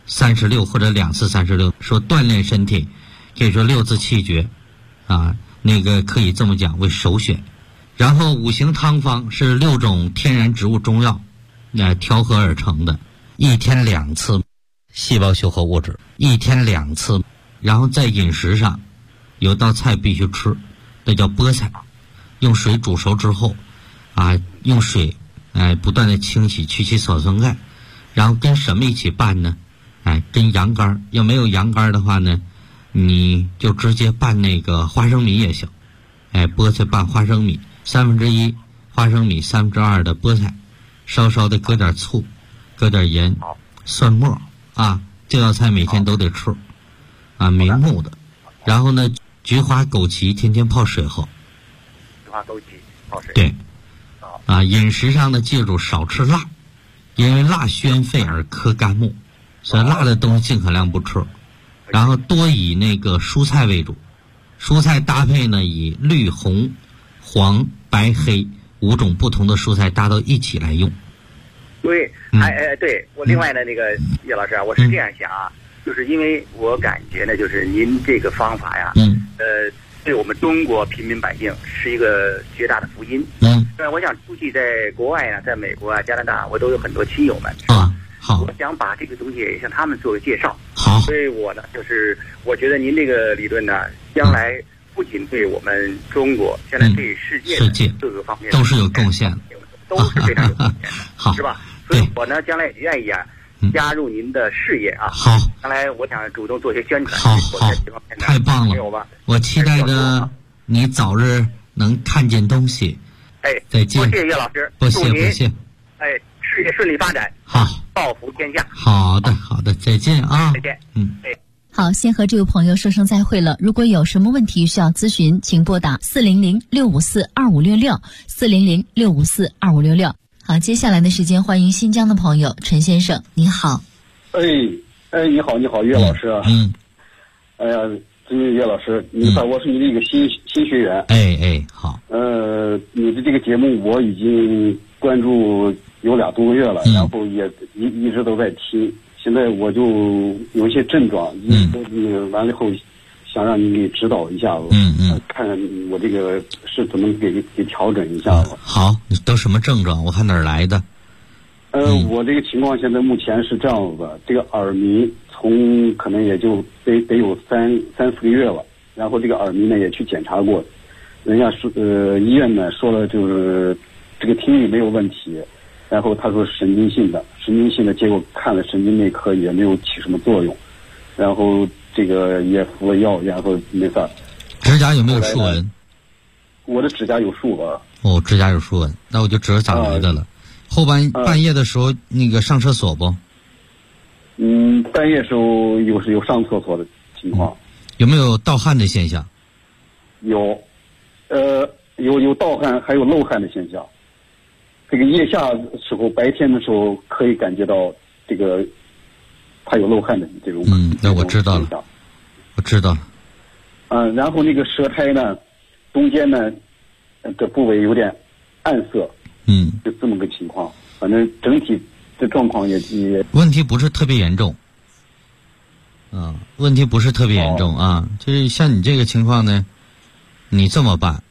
36或者2次36，说锻炼身体。可以说6字气诀啊，那个可以这么讲为首选。然后5行汤方是6种天然植物中药调和而成的，一天2次细胞修合物质，一天2次。然后在饮食上有道菜必须吃，那叫菠菜，用水煮熟之后用水不断的清洗去其草酸钙，然后跟什么一起拌呢？跟羊肝，要没有羊肝的话呢，你就直接拌那个花生米也行。菠菜拌花生米，1/3花生米2/3的菠菜，稍稍的搁点醋，搁点盐，蒜末这道菜每天都得吃明目的。然后呢，菊花枸杞天天泡水喝。 菊花枸杞泡水。 对。饮食上呢，记住少吃辣，因为辣宣肺而克肝木，所以辣的东西尽可量不吃。然后多以那个蔬菜为主，蔬菜搭配呢以绿、红、黄、白、黑5种不同的蔬菜搭到一起来用。 对，对，我另外的那个叶老师我是这样想就是因为我感觉呢，就是您这个方法呀，对我们中国平民百姓是一个绝大的福音。我想出去在国外呢，在美国加拿大，我都有很多亲友们好， 我想把这个东西向他们做个介绍。 好， 所以我呢，就是我觉得您这个理论呢，将来不仅对我们中国，将来对世界各个方面都是有贡献的， 都是非常有贡献的， 好， 是吧？所以我呢，将来也愿意加入您的事业好， 将来我想主动做些宣传。 好，太棒了！我期待着你早日能看见东西。再见。 谢谢岳老师， 不谢。 事业顺利发展， 好， 造福天下。 好的，再见啊！ 再见。 好，先和这位朋友说声再会了。如果有什么问题需要咨询，请拨打400-654-2566，400-654-2566。好，接下来的时间欢迎新疆的朋友陈先生，你好。 你好，岳老师。哎呀，岳老师，你好，我是你的一个新学员。 好。 你的这个节目我已经关注有2多个月了，然后也一直都在听。现在我就有一些症状，完了以后想让你给指导一下子，看我这个是怎么给调整一下子。 好，你都什么症状？我看哪儿来的？ 我这个情况现在目前是这样子的，这个耳鸣从可能也就得有3-4个月了，然后这个耳鸣呢也去检查过，人家说医院呢说了就是这个听力没有问题，然后他说神经性的，结果看了神经内科也没有起什么作用，然后这个也服了药，然后没事儿。 指甲有没有竖纹？ 我的指甲有竖纹。 指甲有竖纹，那我就知道咋来的了。后半夜的时候那个上厕所不？ 半夜时候有上厕所的情况。 有没有盗汗的现象？ 有盗汗，还有漏汗的现象。这个腋下时候，白天的时候可以感觉到这个它有漏汗的这种。 那我知道了。 然后那个舌苔呢，中间呢的部位有点暗色。就这么个情况，反正整体的状况也问题不是特别严重。问题不是特别严重就是像你这个情况呢，你这么办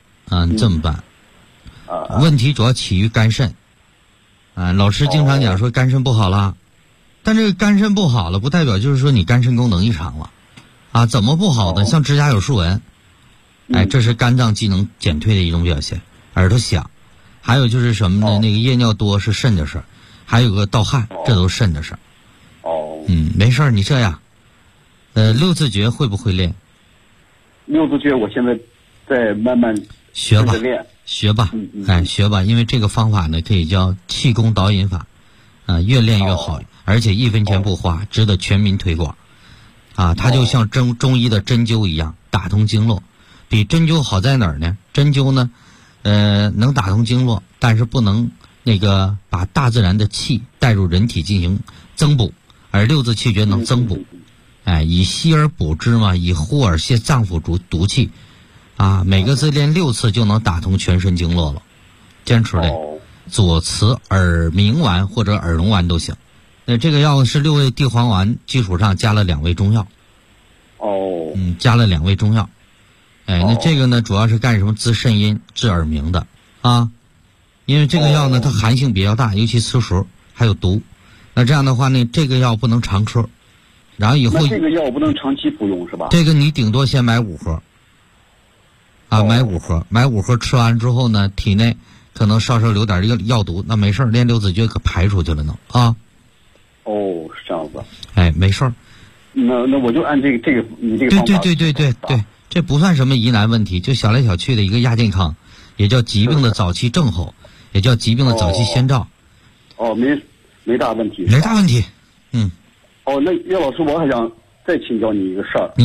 问题主要起于肝肾老师经常讲说肝肾不好了，但这个肝肾不好了不代表就是说你肝肾功能异常了怎么不好呢？像指甲有竖纹这是肝脏机能减退的一种表现，耳朵响，还有就是什么呢？那个夜尿多是肾的事儿，还有个盗汗，这都是肾的事儿。没事儿，你这样，6字诀会不会练？ 6字诀我现在在慢慢学吧， 学吧，学吧，因为这个方法呢可以叫气功导引法，越练越好，而且1分钱不花，值得全民推广。它就像中医的针灸一样，打通经络。比针灸好在哪儿呢？针灸呢，能打通经络，但是不能把大自然的气带入人体进行增补，而六字气诀能增补。以吸而补之嘛，以呼而泻脏腑毒气。每个字练6次就能打通全身经络了。坚持练，左慈耳鸣丸或者耳聋丸都行。这个药是6味地黄丸基础上加了2味中药。加了2味中药。那这个呢，主要是干什么？滋肾阴、治耳鸣的因为这个药呢，它寒性比较大，尤其吃熟，还有毒。那这样的话呢，这个药不能常吃。然后以后这个药不能长期服用是吧？ 这个你顶多先买5盒。买5盒吃完之后呢，体内可能稍留点药毒，那没事，练6字诀可排出去了呢是这样子。 没事。 那我就按这个你这个方法。 对，这不算什么疑难问题，就小来小去的一个亚健康，也叫疾病的早期症候，也叫疾病的早期先兆。 没大问题。 没大问题。 那岳老师，我还想再请教你一个事儿。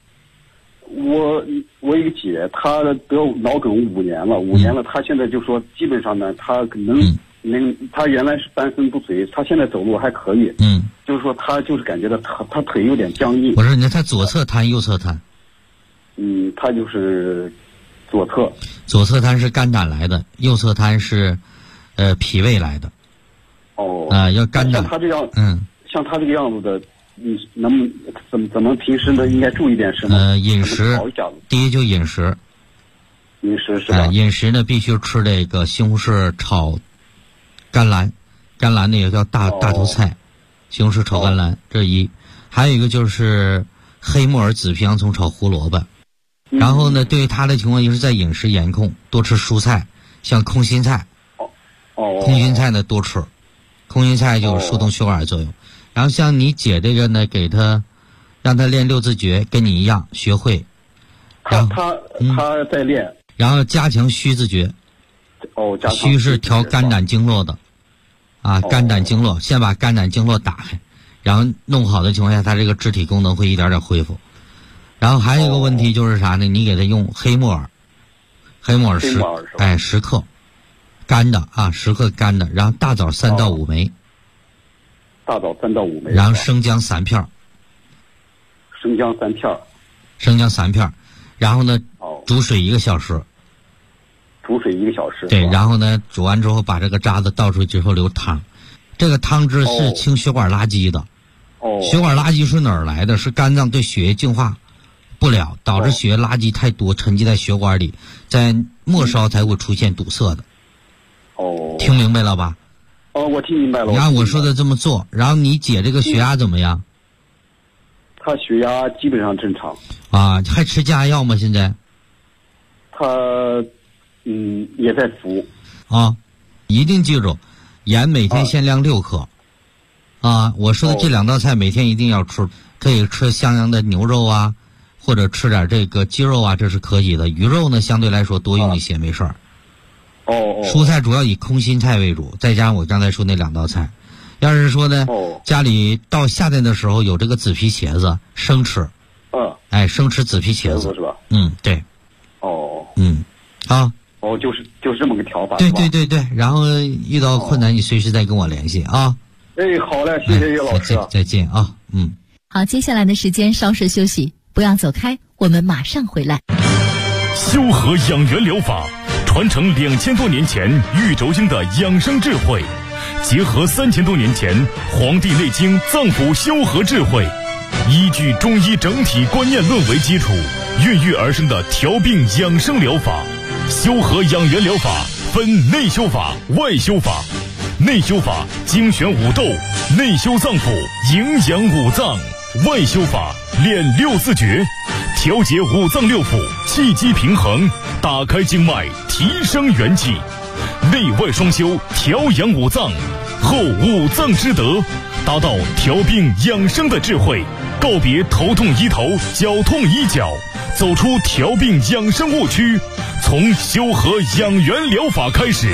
我一个姐，她得脑梗5年了，她现在就说基本上呢，她她原来是半身不遂，她现在走路还可以。就是说她就是感觉到她腿有点僵硬。 我说她左侧瘫右侧瘫。 她就是左侧。 左侧瘫是肝胆来的，右侧瘫是脾胃来的。要肝胆。 像她这样，像她这个样子的，怎么平时呢应该注意点什么？ 饮食，第一就饮食。 饮食是吧？ 饮食呢必须吃这个西红柿炒甘蓝，甘蓝呢也叫大头菜，西红柿炒甘蓝，这是一。还有一个就是黑木耳、紫皮洋葱炒胡萝卜。然后呢，对于他的情况就是在饮食严控，多吃蔬菜，像空心菜。空心菜呢多吃，空心菜就有疏通血管作用。然后像你姐这个呢，让他练6字诀，跟你一样学会。 他在练。 然后加强虚字诀。虚是调肝胆经络的。肝胆经络，先把肝胆经络打开，然后弄好的情况下，他这个肢体功能会一点点恢复。然后还有一个问题就是啥呢？你给他用黑木耳10克，干的10克干的，然后大枣3到5枚。 大枣3到5枚。 然后生姜3片。 生姜3片，然后呢，煮水1个小时。煮水1个小时。 对，然后呢，煮完之后把这个渣子倒出去之后留汤，这个汤汁是清血管垃圾的。血管垃圾是哪儿来的？是肝脏对血液净化不了，导致血液垃圾太多，沉积在血管里，在末梢才会出现堵塞的。听明白了吧？ 我听明白了。 你按我说的这么做，然后你姐这个血压怎么样？ 她血压基本上正常。 还吃降压药吗？现在？ 她也在服。 一定记住，盐每天限量6克。我说的这2道菜每天一定要吃，可以吃像的牛肉或者吃点这个鸡肉这是可以的。鱼肉呢相对来说多用一些，没事儿。蔬菜主要以空心菜为主，再加上我刚才说那2道菜。要是说呢，家里到夏天的时候有这个紫皮茄子生吃。生吃紫皮茄子是吧？ 对。 就是这么个调法。 对，然后遇到困难你随时再跟我联系好嘞，谢谢岳老师。 再见好，接下来的时间稍事休息，不要走开，我们马上回来。 修和养元疗法传承2000多年前玉轴经的养生智慧，结合3000多年前《黄帝内经》脏腑修和智慧，依据中医整体观念论为基础，孕育而生的调病养生疗法。修和养元疗法分内修法、外修法。内修法精选五斗，内修脏腑，营养五脏；外修法练6字诀，调节五脏六腑，气机平衡，打开经脉，提升元气。内外双修，调养五脏，后五脏之德，达到调病养生的智慧，告别头痛医头，脚痛医脚，走出调病养生误区， 从修和养元疗法开始。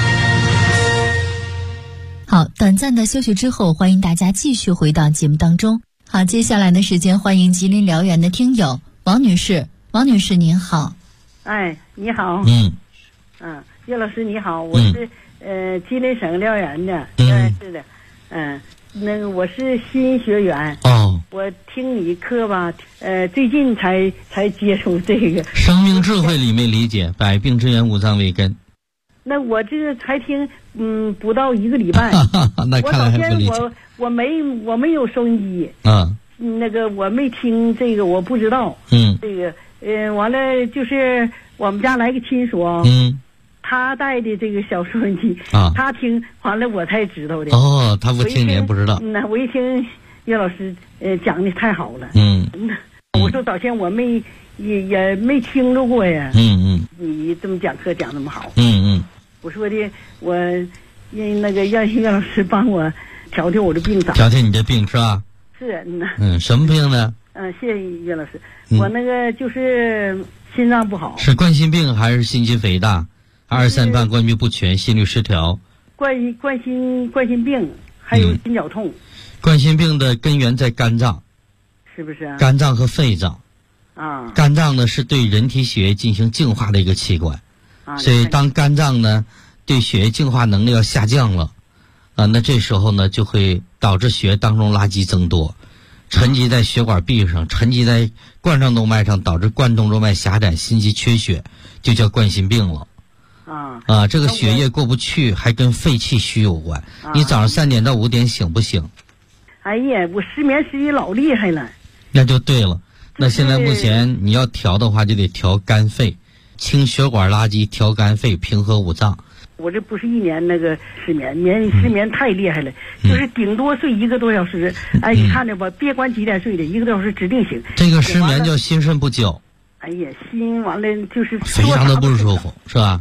好，短暂的休息之后，欢迎大家继续回到节目当中。好，接下来的时间，欢迎吉林辽源的听友王女士。王女士您好。 哎，你好。叶老师你好，我是吉林省辽源的，是的，那个我是新学员。我听你课吧，最近才接触这个生命智慧里面理解百病之源五脏为根。 那我这个才听不到1个礼拜。 那看来还不理解。 我没有收音机。那个我没听这个，我不知道。这个完了就是我们家来个亲属。他带的这个小收音机。他听完了我才知道的。 他不听你也不知道。 我一听叶老师讲的太好了。我说早前我也没听着过呀。你这么讲课讲那么好。我说的我那个让叶老师帮我调调我的病调调你的病是吧？ 是。 什么病呢？ 谢谢叶老师。我那个就是心脏不好。 是冠心病还是心肌肥大？2、3瓣冠军不全，心律失调。 冠心病还有心绞痛。 冠心病的根源在肝脏。 是不是？ 肝脏和肺脏。肝脏呢是对人体血液进行净化的一个器官。所以当肝脏呢对血液净化能力要下降了，那这时候呢就会导致血液当中垃圾增多，沉积在血管壁上，沉积在冠状动脉上，导致冠动动脉狭窄，心肌缺血，就叫冠心病了。这个血液过不去还跟肺气虚有关。你早上3点到5点醒不醒？ 哎呀，我失眠失的老厉害了。 那就对了。那现在目前你要调的话，就得调肝肺，清血管垃圾，调肝肺，平和五脏。 我这不是1年那个失眠太厉害了，就是顶多睡1个多小时。你看着吧，别管几点睡的，1个多小时指定醒。 这个失眠叫心肾不交。 哎呀，心完了就是非常的不舒服，是吧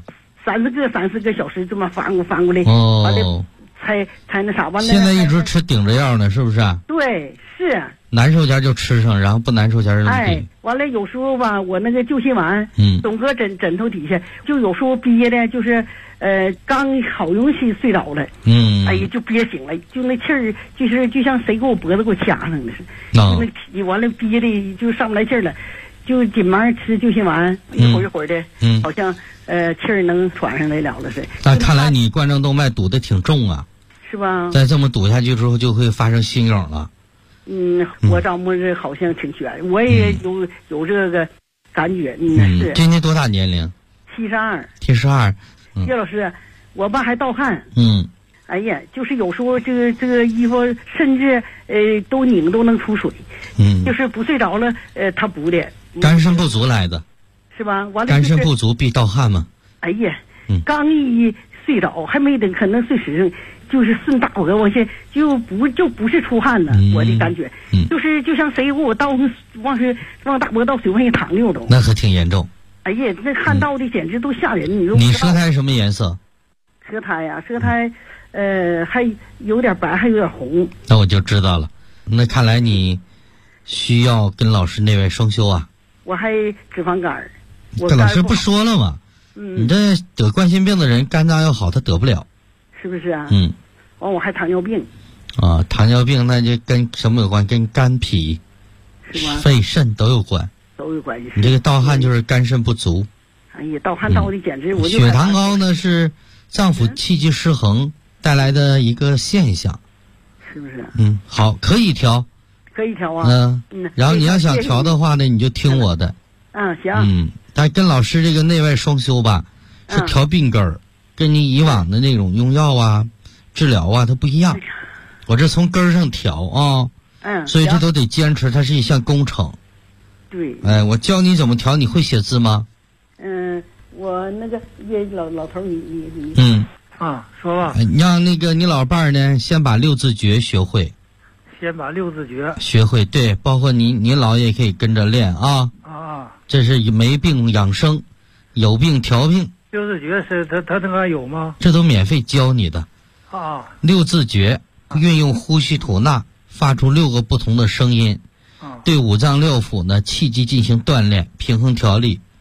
？30个小时这么翻过来，完了才那啥完了。 现在一直吃顶着药呢，是不是？ 对，是。 难受前就吃上，然后不难受前就给。完了有时候吧，我那个救心丸，总搁枕头底下，就有时候憋的，就是刚好容易睡着了，哎呀就憋醒了，就那气儿，就像谁给我脖子给我掐上的似的，那完了憋的就上不来气儿了，就紧忙吃救心丸，一会儿的，好像气儿能喘上来了似的。 那看来你冠状动脉堵得挺重啊， 是吧？ 再这么堵下去之后，就会发生心梗了。 我找摸着好像挺悬，我也有这个感觉。是。 今年多大年龄？72。 叶老师，我爸还盗汗。哎呀，就是有时候这个衣服甚至都拧都能出水。就是不睡着了，他补的。 肝肾不足来的。 是吧？完了。 肝肾不足必盗汗吗？ 哎呀，刚一睡着还没等可能睡实上。就是顺大脖往下，就不是出汗了，我的感觉，就像谁给我倒往大脖倒水往下淌溜都。 那可挺严重。 哎呀，那汗倒的简直都吓人。 你舌苔什么颜色？ 舌苔呀，还有点白，还有点红。 那我就知道了。那看来你需要跟老师内外双修啊。 我还脂肪肝。 跟老师不说了吗？你这得冠心病的人，肝脏要好，他得不了。 是不是啊？完我还糖尿病。 糖尿病那就跟什么有关？跟肝脾、肺肾都有关。 都有关系。 你这个盗汗就是肝肾不足。 哎呀，盗汗盗的简直我就。 血糖高呢是脏腑气机失衡带来的一个现象。 是不是？ 好，可以调。 可以调啊。 然后你要想调的话呢，你就听我的。 行。 但跟老师这个内外双修吧，是调病根儿。跟你以往的那种用药啊、治疗啊，它不一样。我这从根儿上调啊，所以这都得坚持，它是一项工程。 对。 我教你怎么调，你会写字吗？ 我那个老头你。 说吧。 让那个你老伴儿呢，先把6字诀学会。 先把6字诀学会，对，包括您姥爷也可以跟着练啊。这是没病养生，有病调病。 6字诀是他那个有吗？ 这都免费教你的。6字诀运用呼吸吐纳，发出6个不同的声音，对五脏六腑呢气机进行锻炼、平衡调理，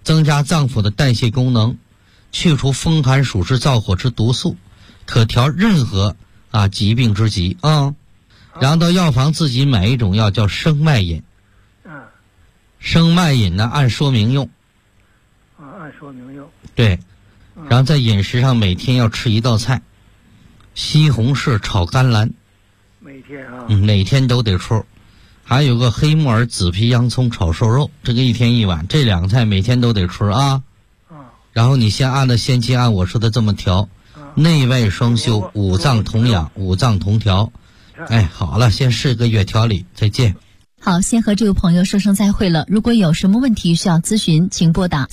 增加脏腑的代谢功能，去除风寒暑湿燥火之毒素，可调任何疾病之疾啊。然后到药房自己买一种药叫生脉饮。生脉饮呢按说明用。 按说明用。 对。然后在饮食上每天要吃一道菜，西红柿炒甘蓝。 每天啊。 每天都得吃。还有个黑木耳紫皮洋葱炒瘦肉，这个1天1碗，这2个菜每天都得吃啊。然后你先按照先期按我说的这么调，内外双修，五脏同养，五脏同调。哎，好了，先试个月调理，再见。 好，先和这位朋友说声再会了。如果有什么问题需要咨询，请拨打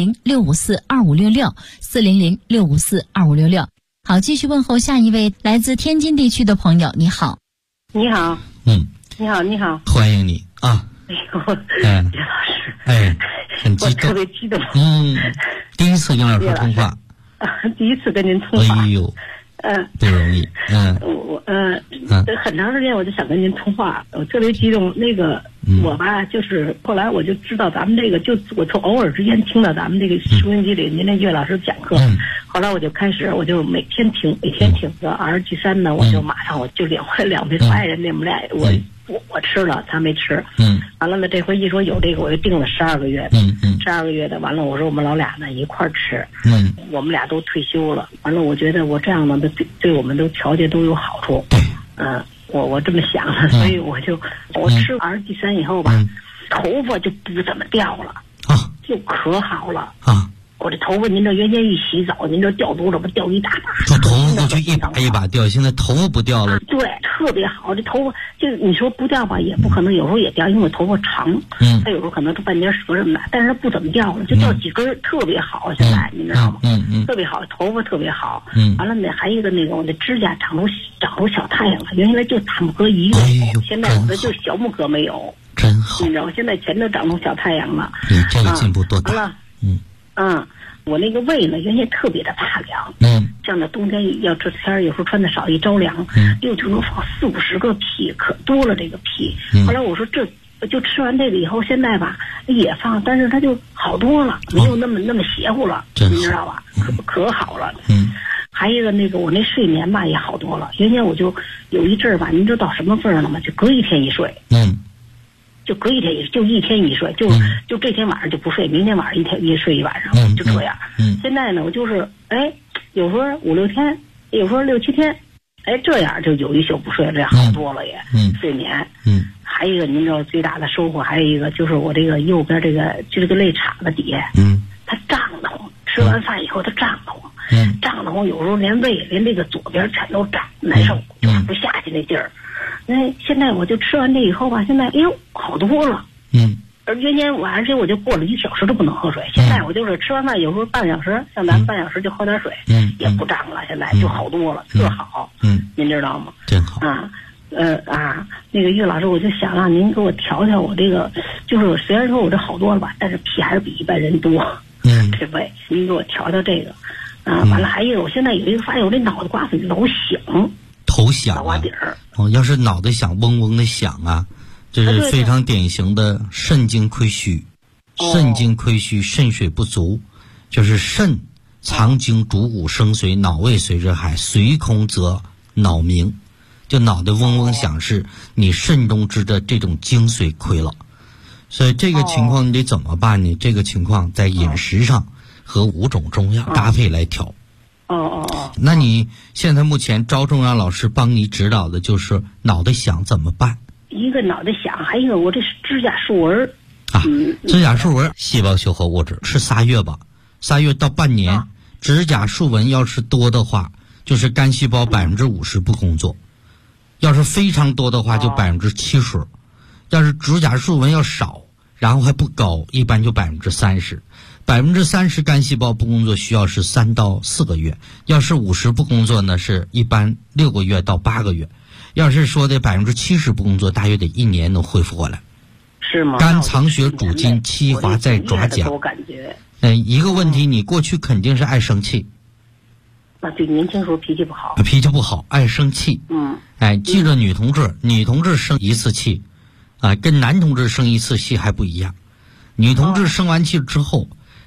400-654-2566，400-654-2566。好，继续问候下一位来自天津地区的朋友。你好。 你好。你好。 欢迎你啊。 哎呦， 袁老师。 哎，很激动。 我特别激动。 第一次跟老师通话。 第一次跟您通话。 哎呦。不容易。 很长时间我就想跟您通话，我特别激动。那个我吧，就是后来我就知道咱们这个，就我从偶尔之间听到咱们这个收音机里您那岳老师讲课，后来我就开始，我就每天听着RG3呢，我就马上我就两杯爱人那么俩我吃了，他没吃。完了呢，这回一说有这个，我就定了12个月。12个月的，完了我说我们老俩呢一块儿吃。我们俩都退休了，完了我觉得我这样呢对我们都条件都有好处。我这么想的，所以我吃RG3以后吧，头发就不怎么掉了，就可好了。我这头发，您这原先一洗澡，您这掉多少吧？掉一大把。 这头发过去一把掉，现在头发不掉了。 对，特别好。这头发就你说不掉吧，也不可能，有时候也掉，因为我头发长。它有时候可能都半截折什么的，但是不怎么掉了，就掉几根，特别好。现在你知道吗？特别好，头发特别好。完了呢，还一个那个我的指甲长出小太阳了，原来就大拇哥一个，现在我的就小拇哥没有。 真好。 你知道吗？现在全都长出小太阳了。 你这个进步多大？ 我那个胃呢，原先特别的怕凉。这样的冬天要这天有时候穿的少，一着凉，又就能放40-50个屁，可多了这个屁。后来我说这就吃完这个以后，现在吧也放，但是它就好多了，没有那么邪乎了，你知道吧？可好了。还有一个那个我那睡眠吧也好多了，原先我就有一阵儿吧，您知道到什么份儿了吗？就隔1天一睡。就隔1天就1天一睡，就这天晚上就不睡，明天晚上一睡一晚上，就这样。现在呢，我就是有时候5-6天，有时候6-7天，这样就有一宿不睡了，这好多了也。睡眠。还有一个您知道最大的收获，还有一个就是我这个右边这个就这个肋叉子底下，它胀得慌，吃完饭以后它胀得慌，胀得慌，有时候连这个左边全都胀，难受，就是不下去那劲儿。现在我就吃完这以后吧，现在好多了。而原先晚上我就过了1小时都不能喝水，现在我就是吃完饭有时候半小时，像咱们半小时就喝点水，也不胀了，现在就好多了，特好。您知道吗？ 真好。 那个岳老师，我就想让您给我调调我这个，就是虽然说我这好多了吧，但是屁还是比一般人多。对不对？您给我调调这个。完了还有我现在有一个发现，我这脑袋瓜子老响。 头响脑瓜底儿。 要是脑袋响嗡嗡的响啊，这是非常典型的肾经亏虚。肾经亏虚，肾水不足，就是肾藏精主骨生髓，脑胃随之海，髓空则脑鸣，就脑袋嗡嗡响，是你肾中之的这种精髓亏了。所以这个情况你得怎么办呢？这个情况在饮食上和5种中药搭配来调。那你现在目前招中让老师帮你指导的就是脑袋响怎么办？ 一个脑袋响，还有一个我这是指甲树纹指甲树纹细胞修合物质吃3月吧，3月到半年。指甲树纹要是多的话，就是肝细胞50%不工作，要是非常多的话就70%，要是指甲树纹要少然后还不高，一般就30%，30%肝细胞不工作需要是3到4个月，要是50不工作呢，是一般6个月到8个月，要是说的70%不工作，大约得1年能恢复过来。 是吗？ 肝藏血主筋，气滑在爪甲。 我感觉。 一个问题，你过去肯定是爱生气。 对，年轻时候脾气不好。 脾气不好，爱生气。记着女同志生一次气，跟男同志生一次气还不一样。女同志生完气之后，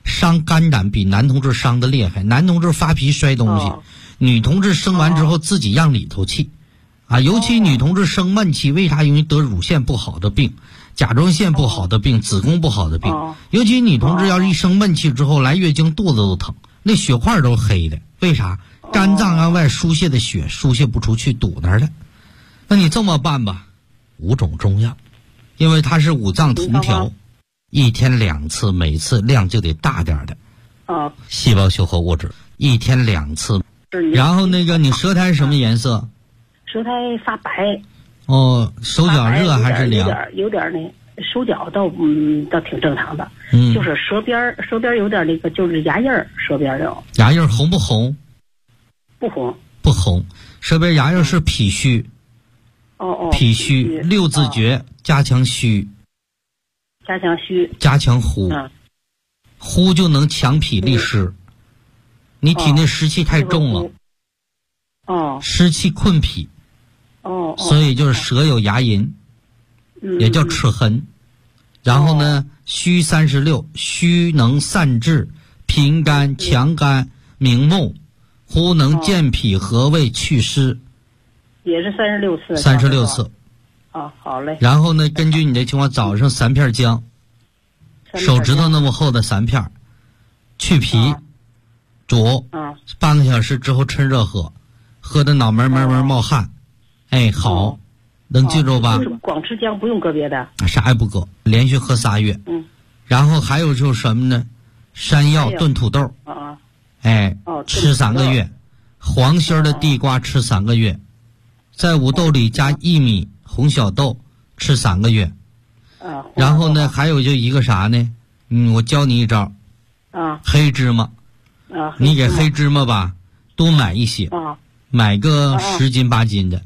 伤肝胆比男同志伤的厉害。男同志发脾摔东西，女同志生完之后自己让里头气，尤其女同志生闷气，为啥容易得乳腺不好的病、甲状腺不好的病、子宫不好的病？尤其女同志要是一生闷气之后来月经，肚子都疼，那血块都黑的，为啥？肝脏往外输泄的血输泄不出去，堵那儿了。那你这么办吧，5种中药，因为它是五脏同调。1天2次，每次量就得大点的细胞修合物质，1天2次。然后那个你舌苔什么颜色？ 舌苔发白。 手脚热还是凉？ 有点那手脚倒挺正常的，就是舌边有点那个，就是牙印儿，舌边有。 牙印儿红不红？ 不红。 不红。舌边牙印是脾虚。脾虚，6字诀加强虚。 加强虚， 加强呼，呼就能强脾利湿。你体内湿气太重了，湿气困脾，所以就是舌有牙龈，也叫齿痕。然后呢，虚36，虚能散滞，平肝强肝明目，呼能健脾和胃祛湿。 也是36次。 36次。 好嘞。 然后呢，根据你的情况，早上3片姜，手指头那么厚的3片，去皮，煮，半个小时之后趁热喝，喝的脑门门冒汗，好，能记住吧？ 光吃姜不用搁别的， 啥也不搁，连续喝3月。然后还有就是什么呢？山药炖土豆，吃3个月，黄心的地瓜吃3个月，在五豆里加薏米。红小豆吃3个月，然后呢，还有就一个啥呢？我教你一招，黑芝麻，你给黑芝麻吧，多买一些，买个10斤8斤的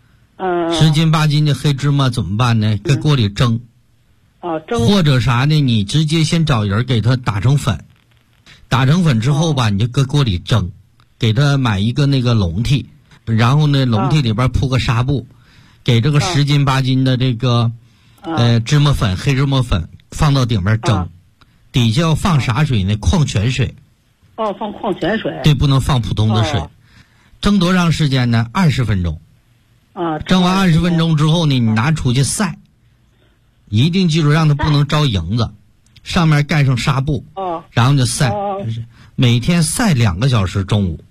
，10斤8斤的黑芝麻怎么办呢？搁锅里蒸，或者啥呢？你直接先找人给它打成粉，打成粉之后吧，你就搁锅里蒸，给它买一个那个笼屉，然后呢，笼屉里边铺个纱布。给这个10斤8斤的这个芝麻粉，黑芝麻粉放到顶边蒸，底下要放啥水呢？矿泉水。 放矿泉水。 对，不能放普通的水。蒸多长时间呢？20分钟。蒸完20分钟之后呢，你拿出去晒，一定记住让它不能招蝇子，上面盖上纱布，然后就晒，每天晒2个小时，中午。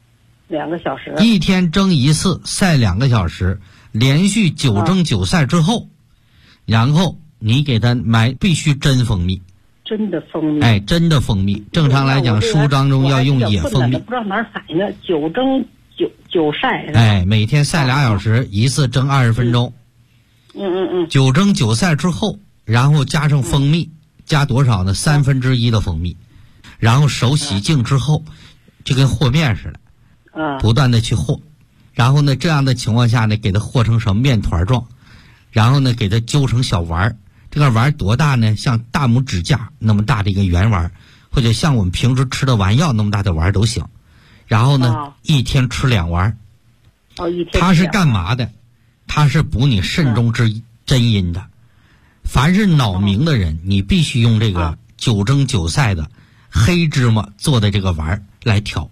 2个小时。 1天蒸1次，晒2个小时。连续9蒸9晒之后，然后你给它买必须真蜂蜜。 真的蜂蜜。 真的蜂蜜。正常来讲，书当中要用野蜂蜜。 不知道哪儿反应，9蒸9晒。 每天晒2小时，一次蒸20分钟。9蒸9晒之后，然后加上蜂蜜，加多少呢？1/3的蜂蜜，然后手洗净之后，就跟和面似的，不断的去和。然后呢，这样的情况下呢，给它和成什么面团状，然后呢，给它揪成小丸儿。这个丸儿多大呢？像大拇指甲那么大的一个圆丸，或者像我们平时吃的丸药那么大的丸都行。然后呢，1天吃2丸。它是干嘛的？它是补你肾中之真阴的。凡是脑鸣的人，你必须用这个9蒸9晒的黑芝麻做的这个丸来调。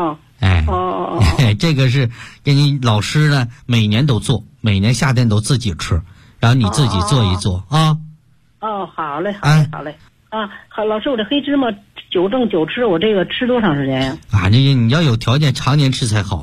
这个是给你老师呢，每年都做，每年夏天都自己吃，然后你自己做一做啊。 好嘞，好嘞。好，老师，我这黑芝麻9蒸9吃，我这个吃多长时间呀？ 那个你要有条件常年吃才好。